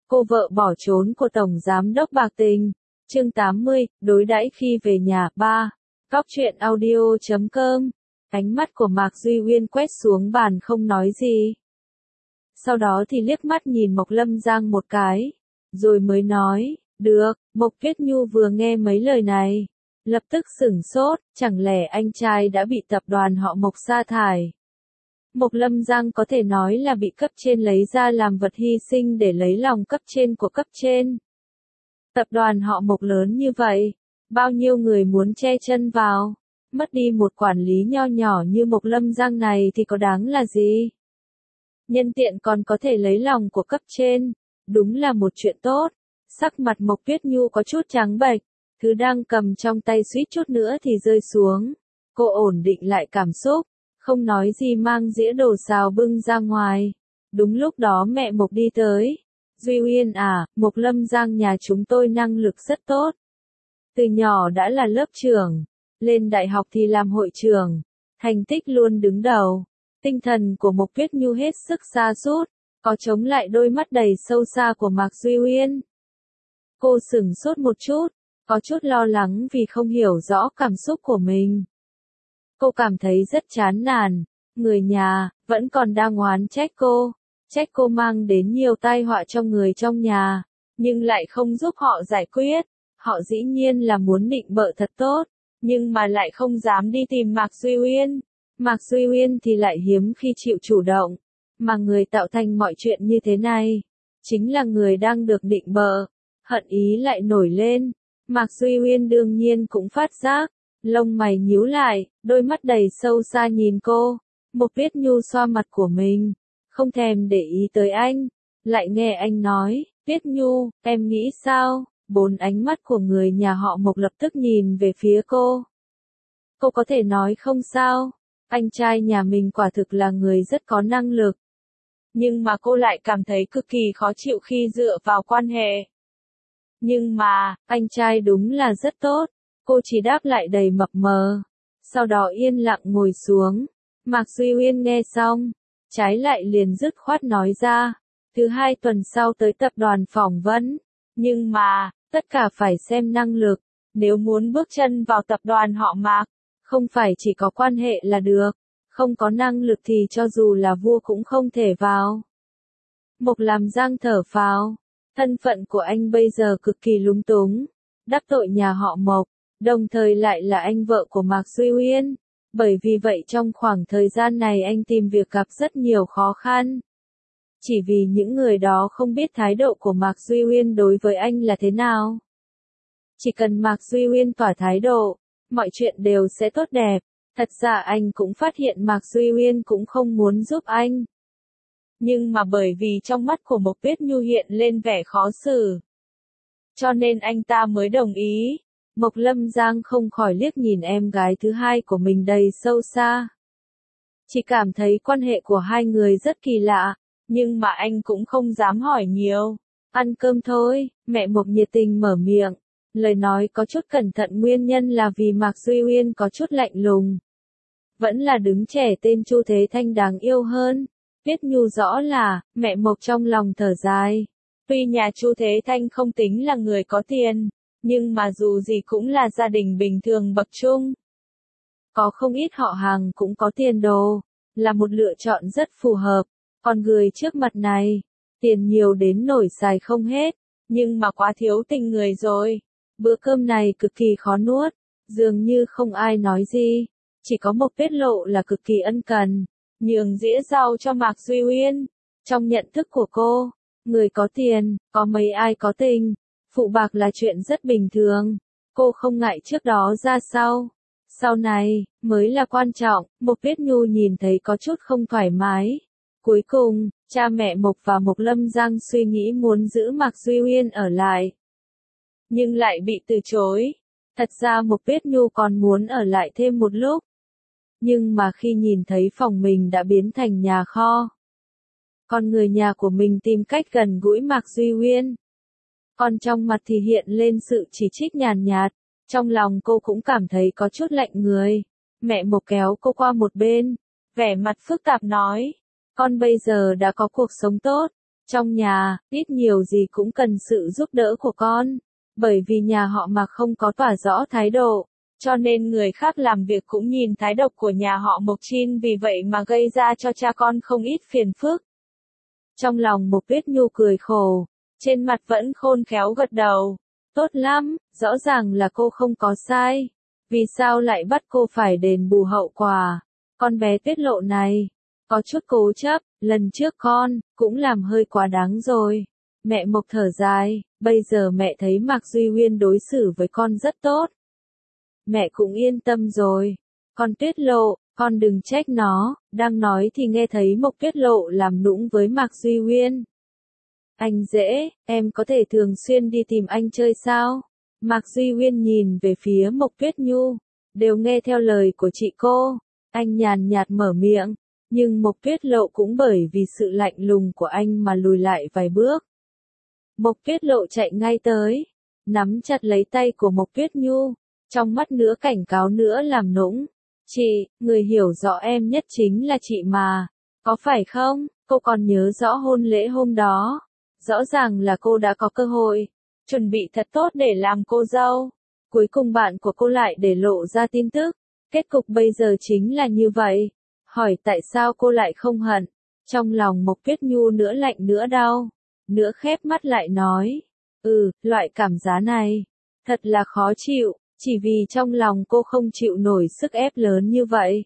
Cô vợ bỏ trốn của Tổng Giám đốc bạc tình. Chương 80, đối đãi khi về nhà. 3. Cóc truyện audio.com. Ánh mắt của Mạc Duy Uyên quét xuống bàn không nói gì. Sau đó thì liếc mắt nhìn Mộc Lâm Giang một cái, rồi mới nói, được. Mộc Tuyết Nhu vừa nghe mấy lời này, lập tức sửng sốt, chẳng lẽ anh trai đã bị tập đoàn họ Mộc sa thải. Mộc Lâm Giang có thể nói là bị cấp trên lấy ra làm vật hy sinh để lấy lòng cấp trên của cấp trên. Tập đoàn họ Mộc lớn như vậy, bao nhiêu người muốn che chân vào, mất đi một quản lý nho nhỏ như Mộc Lâm Giang này thì có đáng là gì? Nhân tiện còn có thể lấy lòng của cấp trên, đúng là một chuyện tốt. Sắc mặt Mộc Tuyết Nhu có chút trắng bệch, thứ đang cầm trong tay suýt chút nữa thì rơi xuống. Cô ổn định lại cảm xúc, không nói gì mang dĩa đồ xào bưng ra ngoài. Đúng lúc đó mẹ Mộc đi tới. Duy Uyên à, Mộc Lâm Giang nhà chúng tôi năng lực rất tốt. Từ nhỏ đã là lớp trưởng, lên đại học thì làm hội trưởng, thành tích luôn đứng đầu. Tinh thần của Mộc Tuyết Nhu hết sức sa sút, có chống lại đôi mắt đầy sâu xa của Mạc Duy Uyên. Cô sửng sốt một chút, có chút lo lắng vì không hiểu rõ cảm xúc của mình. Cô cảm thấy rất chán nản, người nhà vẫn còn đang oán trách cô mang đến nhiều tai họa cho người trong nhà, nhưng lại không giúp họ giải quyết. Họ dĩ nhiên là muốn định bợ thật tốt, nhưng mà lại không dám đi tìm Mạc Duy Uyên. Mạc Duy Uyên thì lại hiếm khi chịu chủ động, mà người tạo thành mọi chuyện như thế này, chính là người đang được định bợ. Hận ý lại nổi lên, Mạc Duy Uyên đương nhiên cũng phát giác, lông mày nhíu lại, đôi mắt đầy sâu xa nhìn cô. Mộc Tuyết Nhu xoa mặt của mình, không thèm để ý tới anh, lại nghe anh nói, Tuyết Nhu, em nghĩ sao? 4 ánh mắt của người nhà họ Mộc lập tức nhìn về phía cô. Cô có thể nói không sao, anh trai nhà mình quả thực là người rất có năng lực. Nhưng mà cô lại cảm thấy cực kỳ khó chịu khi dựa vào quan hệ. Nhưng mà, anh trai đúng là rất tốt. Cô chỉ đáp lại đầy mập mờ. Sau đó yên lặng ngồi xuống. Mạc Duy Uyên nghe xong, trái lại liền dứt khoát nói ra. Thứ 2 tuần sau tới tập đoàn phỏng vấn. Nhưng mà, tất cả phải xem năng lực. Nếu muốn bước chân vào tập đoàn họ Mạc, không phải chỉ có quan hệ là được. Không có năng lực thì cho dù là vua cũng không thể vào. Mộc Làm Giang thở phào. Thân phận của anh bây giờ cực kỳ lúng túng. Đắc tội nhà họ Mộc, đồng thời lại là anh vợ của Mạc Duy Uyên. Bởi vì vậy trong khoảng thời gian này anh tìm việc gặp rất nhiều khó khăn. Chỉ vì những người đó không biết thái độ của Mạc Duy Uyên đối với anh là thế nào. Chỉ cần Mạc Duy Uyên tỏ thái độ, mọi chuyện đều sẽ tốt đẹp. Thật ra anh cũng phát hiện Mạc Duy Uyên cũng không muốn giúp anh. Nhưng mà bởi vì trong mắt của Mộc Tuyết Nhu hiện lên vẻ khó xử, cho nên anh ta mới đồng ý. Mộc Lâm Giang không khỏi liếc nhìn em gái thứ 2 của mình đầy sâu xa. Chỉ cảm thấy quan hệ của hai người rất kỳ lạ, nhưng mà anh cũng không dám hỏi nhiều. Ăn cơm thôi, mẹ Mộc nhiệt tình mở miệng. Lời nói có chút cẩn thận, nguyên nhân là vì Mạc Duy Uyên có chút lạnh lùng. Vẫn là đứng trẻ tên Chu Thế Thanh đáng yêu hơn. Tuyết Nhu rõ là, mẹ Mộc trong lòng thở dài. Tuy nhà Chu Thế Thanh không tính là người có tiền, nhưng mà dù gì cũng là gia đình bình thường bậc trung. Có không ít họ hàng cũng có tiền đồ, là một lựa chọn rất phù hợp. Còn người trước mặt này, tiền nhiều đến nổi xài không hết, nhưng mà quá thiếu tình người rồi. Bữa cơm này cực kỳ khó nuốt, dường như không ai nói gì, chỉ có Mộc Tuyết Lộ là cực kỳ ân cần, nhường dĩa rau cho Mạc Duy Uyên. Trong nhận thức của cô, người có tiền, có mấy ai có tình, phụ bạc là chuyện rất bình thường. Cô không ngại trước đó ra sau này, mới là quan trọng. Mộc Tuyết Nhu nhìn thấy có chút không thoải mái. Cuối cùng, cha mẹ Mộc và Mộc Lâm Giang suy nghĩ muốn giữ Mạc Duy Uyên ở lại, nhưng lại bị từ chối. Thật ra Mộc Tuyết Nhu còn muốn ở lại thêm một lúc. Nhưng mà khi nhìn thấy phòng mình đã biến thành nhà kho, còn người nhà của mình tìm cách gần gũi Mạc Duy Uyên, còn trong mặt thì hiện lên sự chỉ trích nhàn nhạt. Trong lòng cô cũng cảm thấy có chút lạnh người. Mẹ Mộc kéo cô qua một bên, vẻ mặt phức tạp nói, con bây giờ đã có cuộc sống tốt, Trong nhà, ít nhiều gì cũng cần sự giúp đỡ của con. Bởi vì nhà họ Mạc không có tỏ rõ thái độ, cho nên người khác làm việc cũng nhìn thái độ của nhà họ Mộc Chin, vì vậy mà gây ra cho cha con không ít phiền phức. Trong lòng Mộc Tuyết Nhu cười khổ, trên mặt vẫn khôn khéo gật đầu. Tốt lắm, rõ ràng là cô không có sai. Vì sao lại bắt cô phải đền bù hậu quả? Con bé Tuyết Lộ này, có chút cố chấp, lần trước con, cũng làm hơi quá đáng rồi. Mẹ Mộc thở dài, bây giờ mẹ thấy Mạc Duy Uyên đối xử với con rất tốt. Mẹ cũng yên tâm rồi. Con Tuyết Lộ, con đừng trách nó, đang nói thì nghe thấy Mộc Tuyết Lộ làm nũng với Mạc Duy Uyên. Anh dễ, em có thể thường xuyên đi tìm anh chơi sao? Mạc Duy Uyên nhìn về phía Mộc Tuyết Nhu, đều nghe theo lời của chị cô. Anh nhàn nhạt mở miệng, nhưng Mộc Tuyết Lộ cũng bởi vì sự lạnh lùng của anh mà lùi lại vài bước. Mộc Tuyết Lộ chạy ngay tới, nắm chặt lấy tay của Mộc Tuyết Nhu, trong mắt nữa cảnh cáo nữa làm nũng. Chị, người hiểu rõ em nhất chính là chị mà, có phải không? Cô còn nhớ rõ hôn lễ hôm đó. Rõ ràng là cô đã có cơ hội, chuẩn bị thật tốt để làm cô dâu. Cuối cùng bạn của cô lại để lộ ra tin tức. Kết cục bây giờ chính là như vậy. Hỏi tại sao cô lại không hận? Trong lòng Mộc Tuyết Nhu nữa lạnh nữa đau. Nữa khép mắt lại nói. Loại cảm giác này. Thật là khó chịu. Chỉ vì trong lòng cô không chịu nổi sức ép lớn như vậy.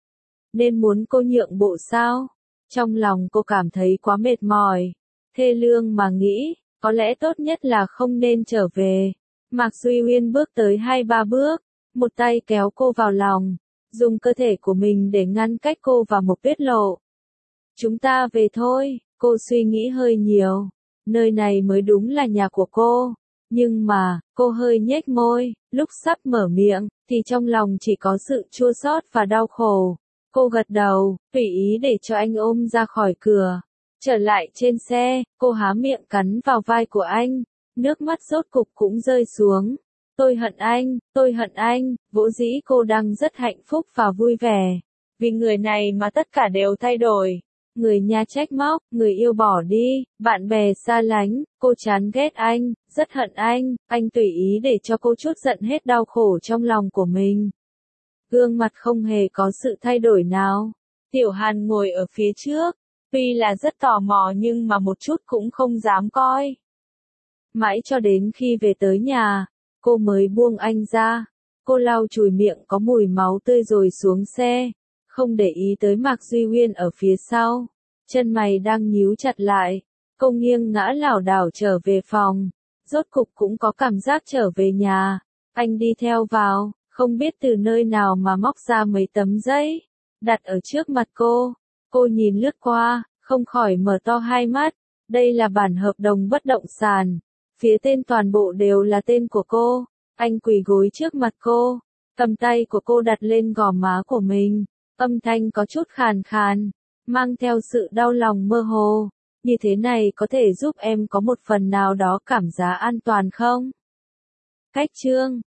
Nên muốn cô nhượng bộ sao? Trong lòng cô cảm thấy quá mệt mỏi. Thê lương mà nghĩ, có lẽ tốt nhất là không nên trở về. Mạc Duy Uyên bước tới 2-3 bước, một tay kéo cô vào lòng, dùng cơ thể của mình để ngăn cách cô và Mộc Tuyết Lộ. Chúng ta về thôi, cô suy nghĩ hơi nhiều. Nơi này mới đúng là nhà của cô. Nhưng mà, cô hơi nhếch môi, lúc sắp mở miệng, thì trong lòng chỉ có sự chua xót và đau khổ. Cô gật đầu, tùy ý để cho anh ôm ra khỏi cửa. Trở lại trên xe, cô há miệng cắn vào vai của anh, nước mắt rốt cục cũng rơi xuống. Tôi hận anh, vỗ dĩ cô đang rất hạnh phúc và vui vẻ. Vì người này mà tất cả đều thay đổi. Người nhà trách móc, người yêu bỏ đi, bạn bè xa lánh, cô chán ghét anh, rất hận anh tùy ý để cho cô trút giận hết đau khổ trong lòng của mình. Gương mặt không hề có sự thay đổi nào. Tiểu Hàn ngồi ở phía trước. Tuy là rất tò mò nhưng mà một chút cũng không dám coi. Mãi cho đến khi về tới nhà, cô mới buông anh ra. Cô lau chùi miệng có mùi máu tươi rồi xuống xe, không để ý tới Mạc Duy Uyên ở phía sau. Chân mày đang nhíu chặt lại, cô nghiêng ngã lảo đảo trở về phòng. Rốt cục cũng có cảm giác trở về nhà. Anh đi theo vào, không biết từ nơi nào mà móc ra mấy tấm giấy, đặt ở trước mặt cô. Cô nhìn lướt qua, không khỏi mở to hai mắt. Đây là bản hợp đồng bất động sản. Phía tên toàn bộ đều là tên của cô. Anh quỳ gối trước mặt cô, cầm tay của cô đặt lên gò má của mình. Âm thanh có chút khàn khàn, mang theo sự đau lòng mơ hồ. Như thế này có thể giúp em có một phần nào đó cảm giác an toàn không? Cách chương